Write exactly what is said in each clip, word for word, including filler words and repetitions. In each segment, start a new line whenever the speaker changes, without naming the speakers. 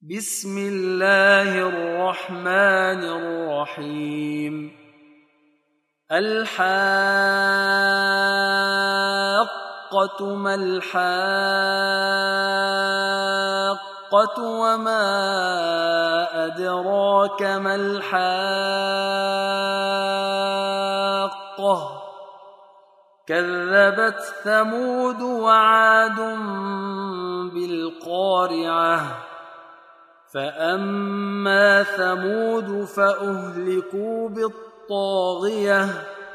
بسم الله الرحمن الرحيم الحاقة ما الحاقة وما أدراك ما الحاقة كذبت ثمود وعاد بالقارعة فأما ثمود فأهلكوا بالطاغية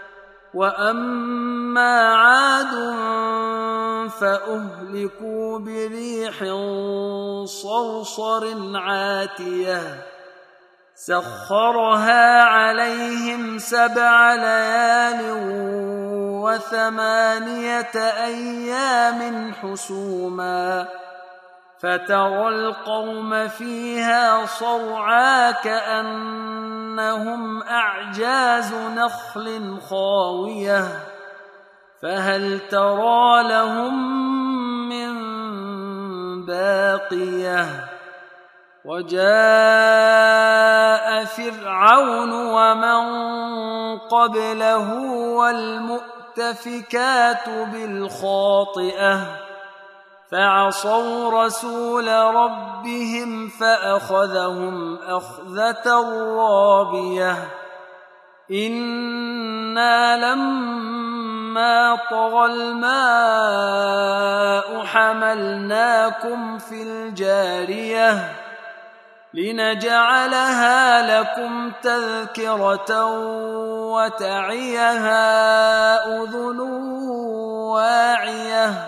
وأما عاد فأهلكوا بريح صرصر عاتية سخرها عليهم سبع ليال وثمانية أيام حسوما فترى القوم فيها صرعى كأنهم أعجاز نخل خاوية فهل ترى لهم من باقية وجاء فرعون ومن قبله والمؤتفكات بالخاطئة فعصوا رسول ربهم فأخذهم أخذة رابية إنا لما طغى الماء حملناكم في الجارية لنجعلها لكم تذكرة وتعيها أذن واعية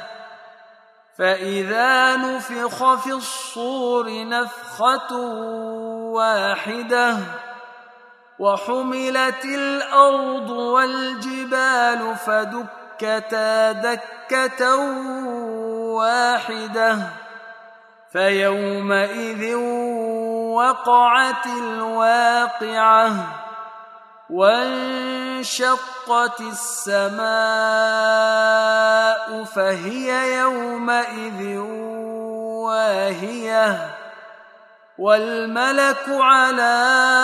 فإذا نفخ في الصور نفخة واحدة وحملت الأرض والجبال فدكتا دكة واحدة فيومئذ وقعت الواقعة وانشقت السماء فهي يومئذ واهية والملك على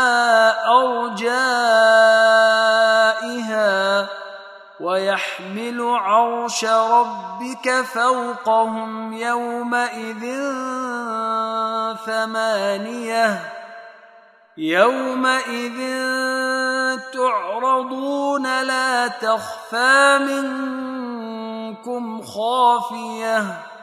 أرجائها ويحمل عرش ربك فوقهم يومئذ ثمانية يومئذ تعرضون لا تخفى منكم خافية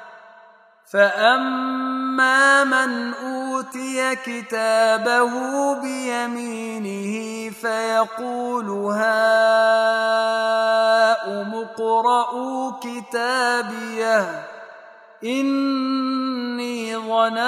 فأما من أوتي كتابه بيمينه فيقول هاؤم اقرءوا كتابيه إني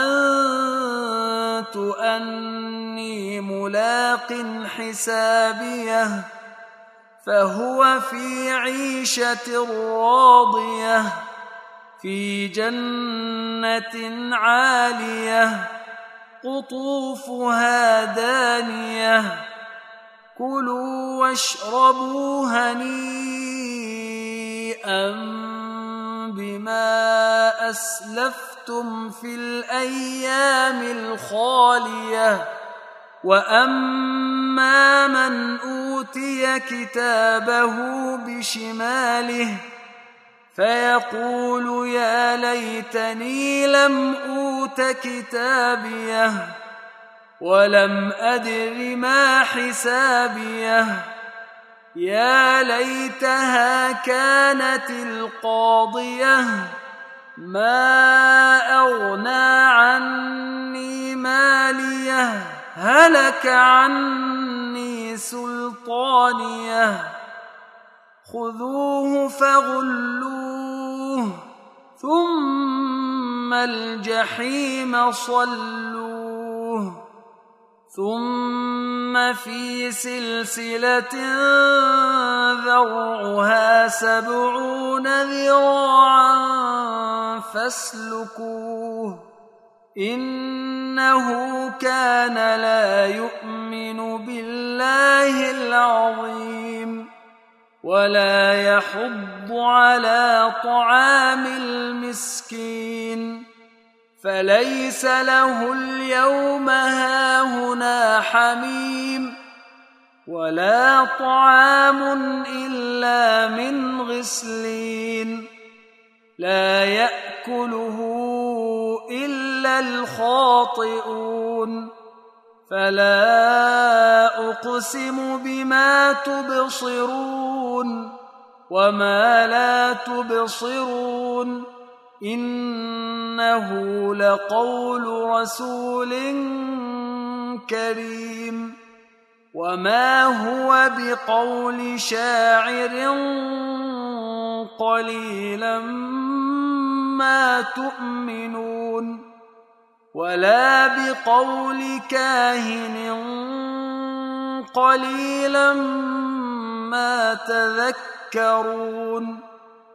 ظننت أني ملاق حسابيه فهو في عيشة راضية في جنة عالية قطوفها دانية كلوا واشربوا هنيئا بما أسلفتم في الأيام الخالية وأما من أوتي كتابه بشماله فيقول يا ليتني لم أوت كتابيه ولم أدر ما حسابيه يا ليتها كانت القاضية ما أغنى عني ماليه هلك عني سلطانيه خذوه فغلوه ثم الجحيم صلوه ثم في سلسلة ذرعها سبعون ذراعا فاسلكوه إنه كان لا يؤمن بالله العظيم ولا يحض على طعام المسكين فليس له اليوم هاهنا حميم ولا طعام إلا من غسلين لا يأكله إلا الخاطئون فلا أقسم بما تبصرون وما لا تبصرون إنه لقول رسول كريم وما هو بقول شاعر قليلا ما تؤمنون ولا بقول كاهن قليلا ما تذكرون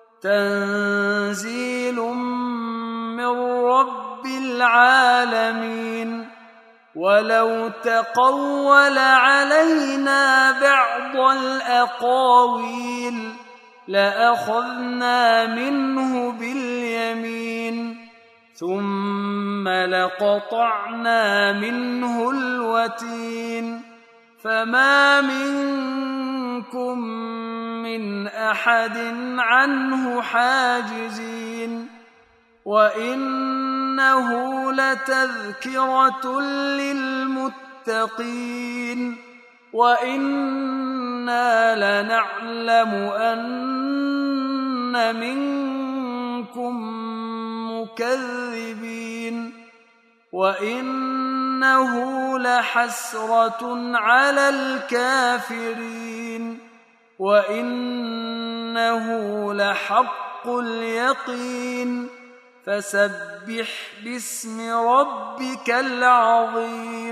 تنزيل من رب العالمين ولو تقول علينا بعض الأقاويل لأخذنا منه باليمين ثم لقطعنا منه الوتين فما منكم من أحد عنه حاجزين وإنه لتذكرة للمتقين وإنا لنعلم أن منكم مكذبين وإنه لحسرة على الكافرين وإنه لحق اليقين فسبح باسم ربك العظيم